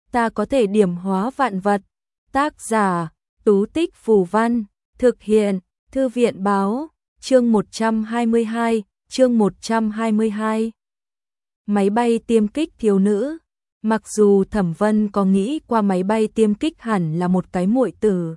ta có thể điểm hóa vạn vật. Tác giả, Tú Tích Phù Văn, thực hiện, Thư viện Báo, chương 122. Máy bay tiêm kích thiếu nữ. Mặc dù Thẩm Vân có nghĩ qua máy bay tiêm kích hẳn là một cái muội tử,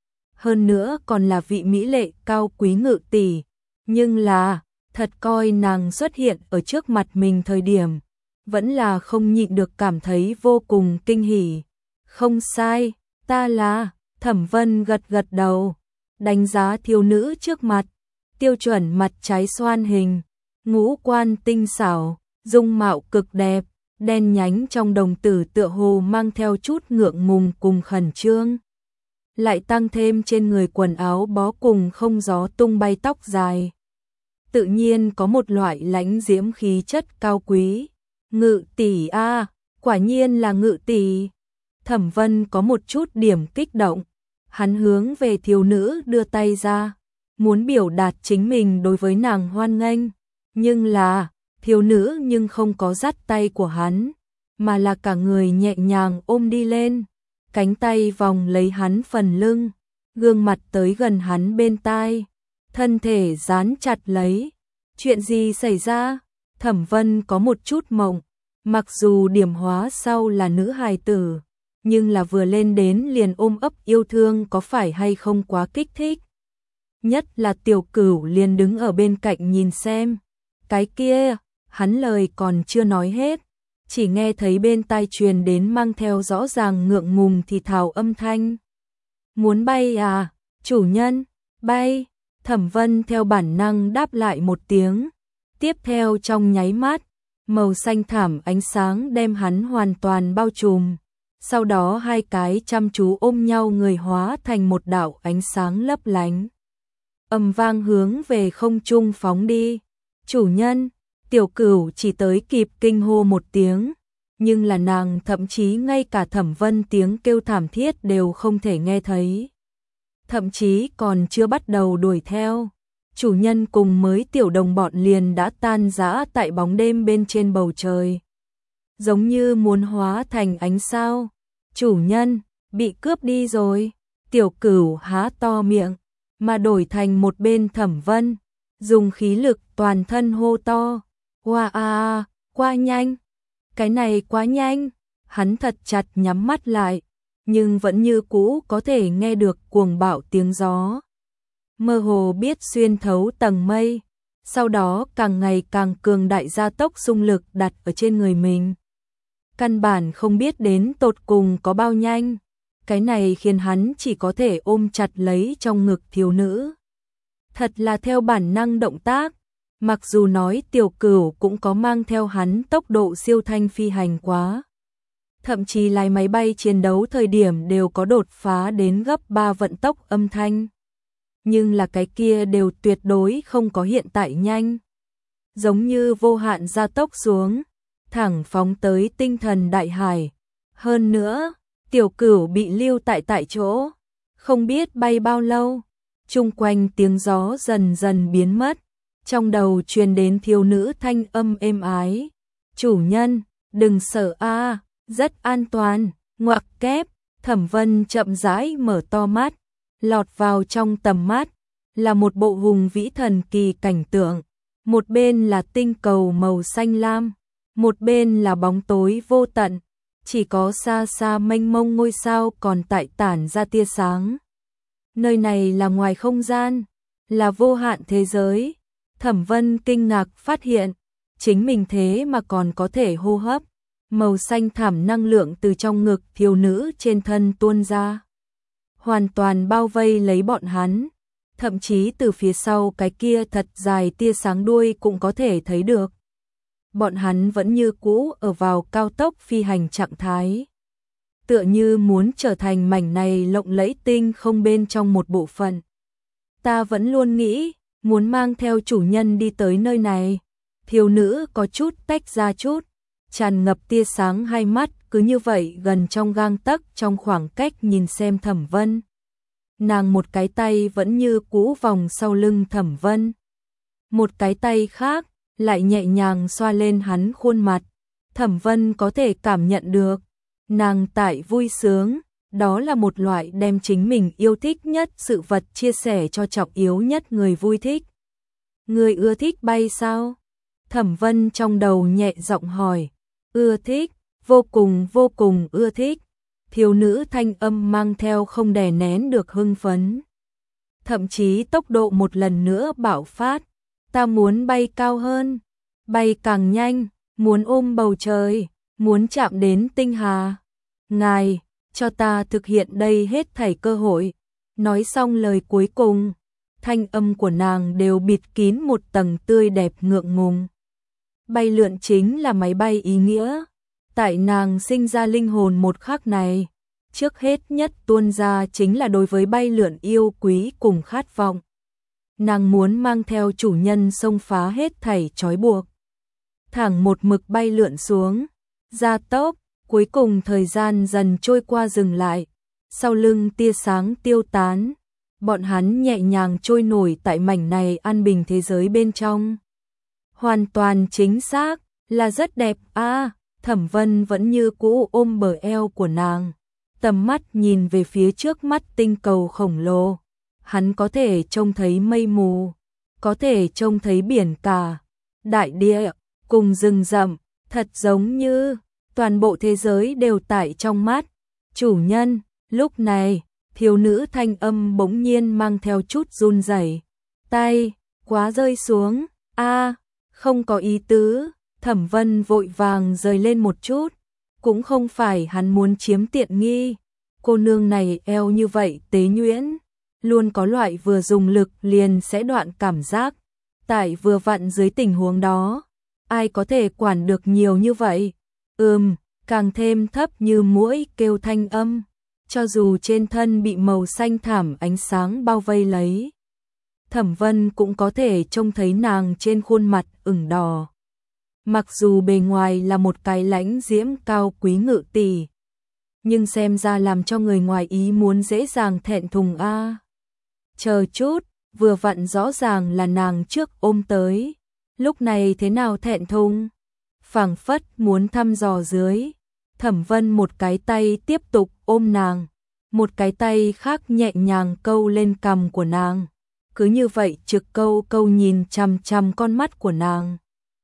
hơn nữa còn là vị mỹ lệ cao quý ngự tỷ, nhưng là, thật coi nàng xuất hiện ở trước mặt mình thời điểm, vẫn là không nhịn được cảm thấy vô cùng kinh hỉ. Không sai, ta là, Thẩm Vân gật gật đầu, đánh giá thiếu nữ trước mặt, tiêu chuẩn mặt trái xoan hình, ngũ quan tinh xảo, dung mạo cực đẹp, đen nhánh trong đồng tử tựa hồ mang theo chút ngượng ngùng cùng khẩn trương. Lại tăng thêm trên người quần áo bó cùng không gió tung bay tóc dài. Tự nhiên có một loại lãnh diễm khí chất cao quý. Ngự tỷ a, quả nhiên là ngự tỷ. Thẩm Vân có một chút điểm kích động. Hắn hướng về thiếu nữ đưa tay ra, muốn biểu đạt chính mình đối với nàng hoan nghênh. Nhưng là, thiếu nữ nhưng không có dắt tay của hắn, mà là cả người nhẹ nhàng ôm đi lên. Cánh tay vòng lấy hắn phần lưng, gương mặt tới gần hắn bên tai, thân thể dán chặt lấy. Chuyện gì xảy ra? Thẩm Vân có một chút mộng, mặc dù điểm hóa sau là nữ hài tử, nhưng là vừa lên đến liền ôm ấp yêu thương có phải hay không quá kích thích. Nhất là Tiểu Cửu liền đứng ở bên cạnh nhìn xem. Cái kia, hắn lời còn chưa nói hết, chỉ nghe thấy bên tai truyền đến mang theo rõ ràng ngượng ngùng thì thào âm thanh. Muốn bay à, chủ nhân, bay. Thẩm Vân theo bản năng đáp lại một tiếng, tiếp theo trong nháy mắt, màu xanh thảm ánh sáng đem hắn hoàn toàn bao trùm, sau đó hai cái chăm chú ôm nhau người hóa thành một đạo ánh sáng lấp lánh. Ầm vang hướng về không trung phóng đi. Chủ nhân, Tiểu Cửu chỉ tới kịp kinh hô một tiếng, nhưng là nàng thậm chí ngay cả Thẩm Vân tiếng kêu thảm thiết đều không thể nghe thấy. Thậm chí còn chưa bắt đầu đuổi theo, chủ nhân cùng mới tiểu đồng bọn liền đã tan rã tại bóng đêm bên trên bầu trời. Giống như muốn hóa thành ánh sao. Chủ nhân, bị cướp đi rồi. Tiểu Cửu há to miệng, mà đổi thành một bên Thẩm Vân, dùng khí lực toàn thân hô to. Wow, quá nhanh. Cái này quá nhanh. Hắn thật chặt nhắm mắt lại, nhưng vẫn như cũ có thể nghe được cuồng bạo tiếng gió. Mơ hồ biết xuyên thấu tầng mây, sau đó càng ngày càng cường đại gia tốc xung lực đặt ở trên người mình. Căn bản không biết đến tột cùng có bao nhanh. Cái này khiến hắn chỉ có thể ôm chặt lấy trong ngực thiếu nữ. Thật là theo bản năng động tác. Mặc dù nói Tiểu Cửu cũng có mang theo hắn tốc độ siêu thanh phi hành quá. Thậm chí lái máy bay chiến đấu thời điểm đều có đột phá đến gấp 3 vận tốc âm thanh. Nhưng là cái kia đều tuyệt đối không có hiện tại nhanh. Giống như vô hạn gia tốc xuống, thẳng phóng tới tinh thần đại hải. Hơn nữa, Tiểu Cửu bị lưu tại chỗ, không biết bay bao lâu. Chung quanh tiếng gió dần dần biến mất. Trong đầu truyền đến thiếu nữ thanh âm êm ái. Chủ nhân, đừng sợ a, rất an toàn. Ngoặc kép, Thẩm Vân chậm rãi mở to mắt, lọt vào trong tầm mắt là một bộ hùng vĩ thần kỳ cảnh tượng. Một bên là tinh cầu màu xanh lam, một bên là bóng tối vô tận, chỉ có xa xa mênh mông ngôi sao còn tại tản ra tia sáng. Nơi này là ngoài không gian, là vô hạn thế giới. Thẩm Vân kinh ngạc phát hiện, chính mình thế mà còn có thể hô hấp. Màu xanh thảm năng lượng từ trong ngực thiếu nữ trên thân tuôn ra, hoàn toàn bao vây lấy bọn hắn. Thậm chí từ phía sau cái kia thật dài tia sáng đuôi cũng có thể thấy được. Bọn hắn vẫn như cũ ở vào cao tốc phi hành trạng thái, tựa như muốn trở thành mảnh này lộng lẫy tinh không bên trong một bộ phận. Ta vẫn luôn nghĩ muốn mang theo chủ nhân đi tới nơi này. Thiếu nữ có chút tách ra chút, tràn ngập tia sáng hai mắt cứ như vậy gần trong gang tấc trong khoảng cách nhìn xem Thẩm Vân. Nàng một cái tay vẫn như cũ vòng sau lưng Thẩm Vân, một cái tay khác lại nhẹ nhàng xoa lên hắn khuôn mặt. Thẩm Vân có thể cảm nhận được, Nàng tại vui sướng, đó là một loại đem chính mình yêu thích nhất sự vật chia sẻ cho trọng yếu nhất người vui thích. Người ưa thích bay sao? Thẩm Vân trong đầu nhẹ giọng hỏi. Ưa thích, vô cùng ưa thích. Thiếu nữ thanh âm mang theo không đè nén được hưng phấn. Thậm chí tốc độ một lần nữa bạo phát. Ta muốn bay cao hơn, bay càng nhanh, muốn ôm bầu trời, muốn chạm đến tinh hà. Ngài, cho ta thực hiện đây hết thảy cơ hội. Nói xong lời cuối cùng, thanh âm của nàng đều bịt kín một tầng tươi đẹp ngượng ngùng. Bay lượn chính là máy bay ý nghĩa. Tại nàng sinh ra linh hồn một khắc này, trước hết nhất tuôn ra chính là đối với bay lượn yêu quý cùng khát vọng. Nàng muốn mang theo chủ nhân xông phá hết thảy trói buộc. Thẳng một mực bay lượn xuống, gia tốc, cuối cùng thời gian dần trôi qua dừng lại. Sau lưng tia sáng tiêu tán, bọn hắn nhẹ nhàng trôi nổi tại mảnh này an bình thế giới bên trong. Hoàn toàn chính xác, là rất đẹp a. Thẩm Vân vẫn như cũ ôm bờ eo của nàng, tầm mắt nhìn về phía trước mắt tinh cầu khổng lồ. Hắn có thể trông thấy mây mù, có thể trông thấy biển cả, đại địa, cùng rừng rậm, thật giống như toàn bộ thế giới đều tại trong mắt. Chủ nhân, lúc này, thiếu nữ thanh âm bỗng nhiên mang theo chút run rẩy. Tay, quá rơi xuống, không có ý tứ. Thẩm Vân vội vàng rời lên một chút, cũng không phải hắn muốn chiếm tiện nghi. Cô nương này eo như vậy tế nhuyễn, luôn có loại vừa dùng lực liền sẽ đoạn cảm giác. Tại vừa vặn dưới tình huống đó, ai có thể quản được nhiều như vậy? Càng thêm thấp như muỗi kêu thanh âm, cho dù trên thân bị màu xanh thảm ánh sáng bao vây lấy. Thẩm Vân cũng có thể trông thấy nàng trên khuôn mặt ửng đỏ. Mặc dù bề ngoài là một cái lãnh diễm cao quý ngự tỷ, nhưng xem ra làm cho người ngoài ý muốn dễ dàng thẹn thùng a. Chờ chút, vừa vặn rõ ràng là nàng trước ôm tới, lúc này thế nào thẹn thùng? Phảng phất muốn thăm dò dưới. Thẩm Vân một cái tay tiếp tục ôm nàng, một cái tay khác nhẹ nhàng câu lên cằm của nàng. Cứ như vậy trực câu nhìn chằm chằm con mắt của nàng.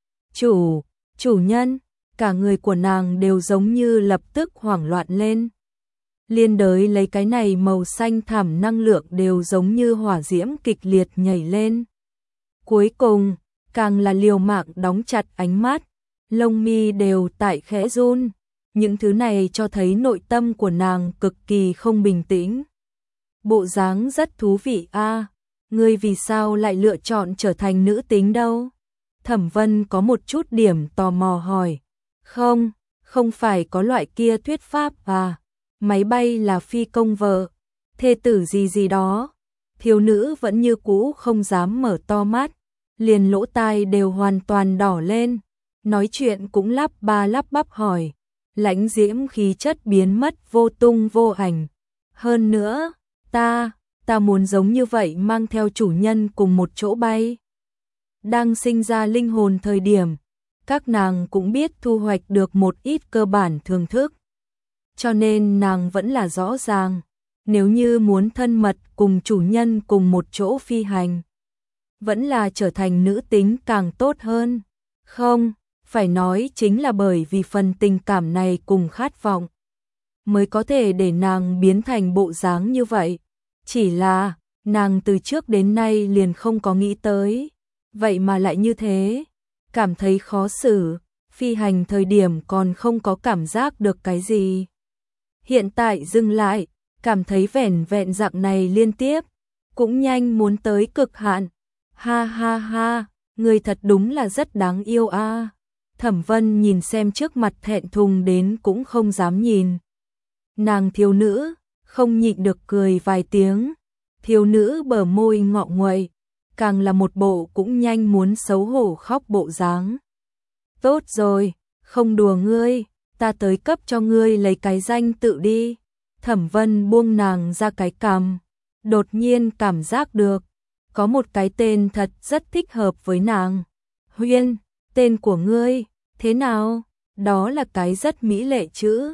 Chủ nhân, cả người của nàng đều giống như lập tức hoảng loạn lên. Liên đới lấy cái này màu xanh thẳm năng lượng đều giống như hỏa diễm kịch liệt nhảy lên. Cuối cùng, càng là liều mạng đóng chặt ánh mắt, lông mi đều tại khẽ run. Những thứ này cho thấy nội tâm của nàng cực kỳ không bình tĩnh. Bộ dáng rất thú vị a. Ngươi vì sao lại lựa chọn trở thành nữ tính đâu? Thẩm Vân có một chút điểm tò mò hỏi. Không phải có loại kia thuyết pháp à? Máy bay là phi công vợ, thê tử gì đó. Thiếu nữ vẫn như cũ không dám mở to mắt, liền lỗ tai đều hoàn toàn đỏ lên. Nói chuyện cũng lắp ba lắp bắp hỏi. Lãnh diễm khí chất biến mất vô tung vô ảnh. Hơn nữa, ta muốn giống như vậy mang theo chủ nhân cùng một chỗ bay. Đang sinh ra linh hồn thời điểm, các nàng cũng biết thu hoạch được một ít cơ bản thưởng thức. Cho nên nàng vẫn là rõ ràng, nếu như muốn thân mật cùng chủ nhân cùng một chỗ phi hành, vẫn là trở thành nữ tính càng tốt hơn. Không, phải nói chính là bởi vì phần tình cảm này cùng khát vọng, mới có thể để nàng biến thành bộ dáng như vậy. Chỉ là, nàng từ trước đến nay liền không có nghĩ tới, vậy mà lại như thế, cảm thấy khó xử, phi hành thời điểm còn không có cảm giác được cái gì. Hiện tại dừng lại, cảm thấy vẻn vẹn dạng này liên tiếp, cũng nhanh muốn tới cực hạn. Ha ha ha, người thật đúng là rất đáng yêu a. Thẩm Vân nhìn xem trước mặt thẹn thùng đến cũng không dám nhìn. Nàng thiếu nữ, không nhịn được cười vài tiếng. Thiếu nữ bờ môi ngọ nguậy, càng là một bộ cũng nhanh muốn xấu hổ khóc bộ dáng. Tốt rồi, không đùa ngươi, ta tới cấp cho ngươi lấy cái danh tự đi. Thẩm Vân buông nàng ra cái cằm, đột nhiên cảm giác được, có một cái tên thật rất thích hợp với nàng. Huyên, tên của ngươi, thế nào? Đó là cái rất mỹ lệ chữ.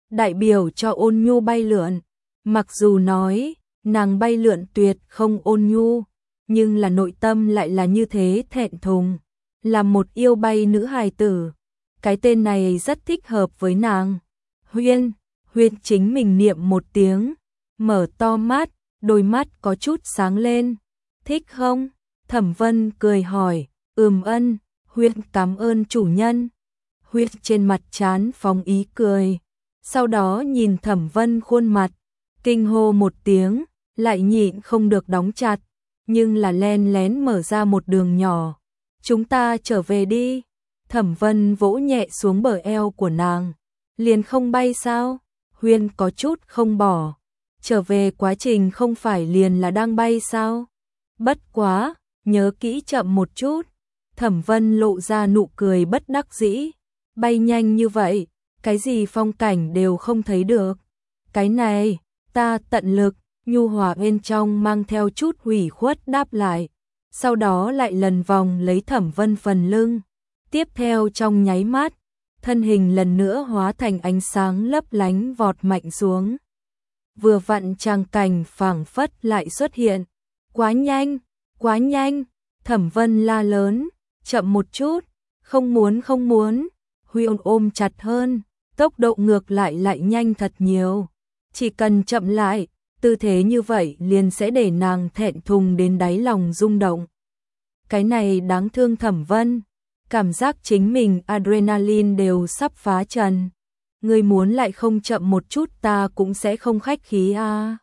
đại biểu cho ôn nhu bay lượn. Mặc dù nói, nàng bay lượn tuyệt không ôn nhu, nhưng là nội tâm lại là như thế thẹn thùng, là một yêu bay nữ hài tử. Cái tên này rất thích hợp với nàng. Huyên, Huyên chính mình niệm một tiếng, mở to mắt, đôi mắt có chút sáng lên. Thích không? Thẩm Vân cười hỏi, ân, Huyên cảm ơn chủ nhân. Huyên trên mặt trán phóng ý cười, sau đó nhìn Thẩm Vân khuôn mặt, kinh hô một tiếng, lại nhịn không được đóng chặt, nhưng là len lén mở ra một đường nhỏ. Chúng ta trở về đi. Thẩm Vân vỗ nhẹ xuống bờ eo của nàng. Liền không bay sao? Huyên có chút không bỏ. Trở về quá trình không phải liền là đang bay sao? Bất quá, nhớ kỹ chậm một chút. Thẩm Vân lộ ra nụ cười bất đắc dĩ. Bay nhanh như vậy, cái gì phong cảnh đều không thấy được. Cái này, ta tận lực. Nhu hòa bên trong mang theo chút hủy khuất đáp lại. Sau đó lại lần vòng lấy Thẩm Vân phần lưng. Tiếp theo trong nháy mắt, thân hình lần nữa hóa thành ánh sáng lấp lánh vọt mạnh xuống. Vừa vặn tràng cảnh phảng phất lại xuất hiện. Quá nhanh, quá nhanh. Thẩm Vân la lớn, chậm một chút, không muốn. Huyên ôm chặt hơn, tốc độ ngược lại nhanh thật nhiều. Chỉ cần chậm lại, tư thế như vậy liền sẽ để nàng thẹn thùng đến đáy lòng rung động. Cái này đáng thương Thẩm Vân, cảm giác chính mình adrenaline đều sắp phá trần. Ngươi muốn lại không chậm một chút ta cũng sẽ không khách khí a.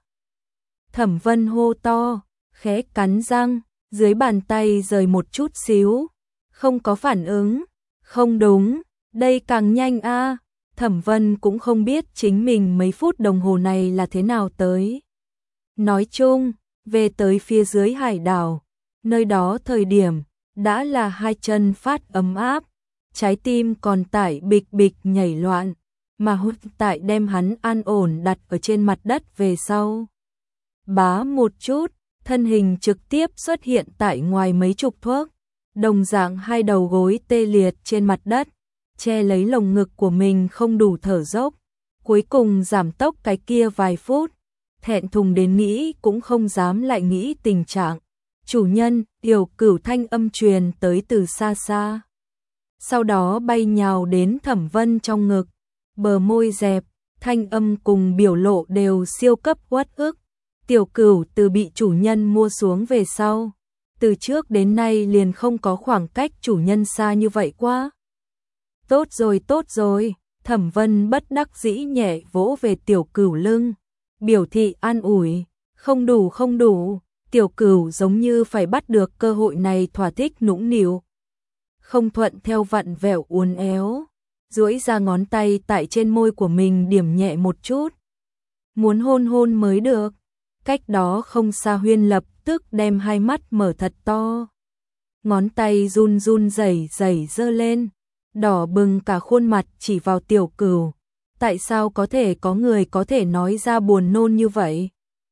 Thẩm Vân hô to, khẽ cắn răng, dưới bàn tay rời một chút xíu, không có phản ứng. Không đúng, đây càng nhanh a. Thẩm Vân cũng không biết chính mình mấy phút đồng hồ này là thế nào tới. Nói chung, về tới phía dưới hải đảo, nơi đó thời điểm đã là hai chân phát ấm áp, trái tim còn tại bịch bịch nhảy loạn, mà hút tại đem hắn an ổn đặt ở trên mặt đất về sau. Bá một chút, thân hình trực tiếp xuất hiện tại ngoài mấy chục thước, đồng dạng hai đầu gối tê liệt trên mặt đất, che lấy lồng ngực của mình không đủ thở dốc, cuối cùng giảm tốc cái kia vài phút, thẹn thùng đến nghĩ cũng không dám lại nghĩ tình trạng. Chủ nhân, Tiểu Cửu thanh âm truyền tới từ xa xa. Sau đó bay nhào đến Thẩm Vân trong ngực, bờ môi dẹp, thanh âm cùng biểu lộ đều siêu cấp uất ức. Tiểu Cửu từ bị chủ nhân mua xuống về sau, từ trước đến nay liền không có khoảng cách chủ nhân xa như vậy quá. Tốt rồi, Thẩm Vân bất đắc dĩ nhẹ vỗ về Tiểu Cửu lưng, biểu thị an ủi, không đủ. Tiểu Cửu giống như phải bắt được cơ hội này thỏa thích nũng nịu. Không thuận theo vặn vẹo uốn éo, duỗi ra ngón tay tại trên môi của mình điểm nhẹ một chút. Muốn hôn mới được. Cách đó không xa Huyên lập tức đem hai mắt mở thật to. Ngón tay run rẩy giơ lên, đỏ bừng cả khuôn mặt chỉ vào Tiểu Cửu. Tại sao có thể có người có thể nói ra buồn nôn như vậy?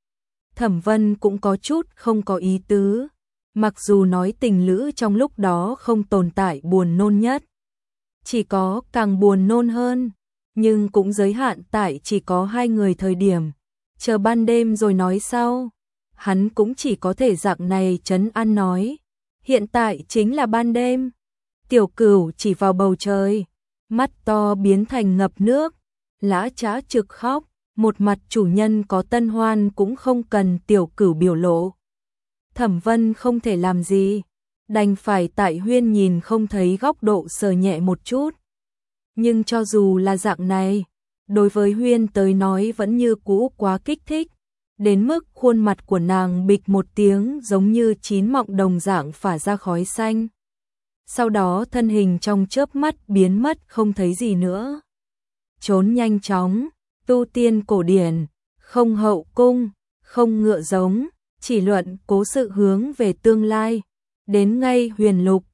Thẩm Vân cũng có chút không có ý tứ, mặc dù nói tình lữ trong lúc đó không tồn tại buồn nôn nhất, chỉ có càng buồn nôn hơn, nhưng cũng giới hạn tại chỉ có hai người thời điểm, chờ ban đêm rồi nói sau. Hắn cũng chỉ có thể dạng này trấn an nói, hiện tại chính là ban đêm. Tiểu Cửu chỉ vào bầu trời, mắt to biến thành ngập nước, lã chã trực khóc. Một mặt chủ nhân có tân hoan cũng không cần Tiểu Cửu biểu lộ. Thẩm Vân không thể làm gì, đành phải tại Huyên nhìn không thấy góc độ sờ nhẹ một chút. Nhưng cho dù là dạng này, đối với Huyên tới nói vẫn như cũ quá kích thích, đến mức khuôn mặt của nàng bịch một tiếng giống như chín mọng đồng dạng phả ra khói xanh. Sau đó thân hình trong chớp mắt biến mất không thấy gì nữa. Trốn nhanh chóng. Tu tiên cổ điển, không hậu cung, không ngựa giống, chỉ luận cố sự hướng về tương lai. Đến ngay huyền lục,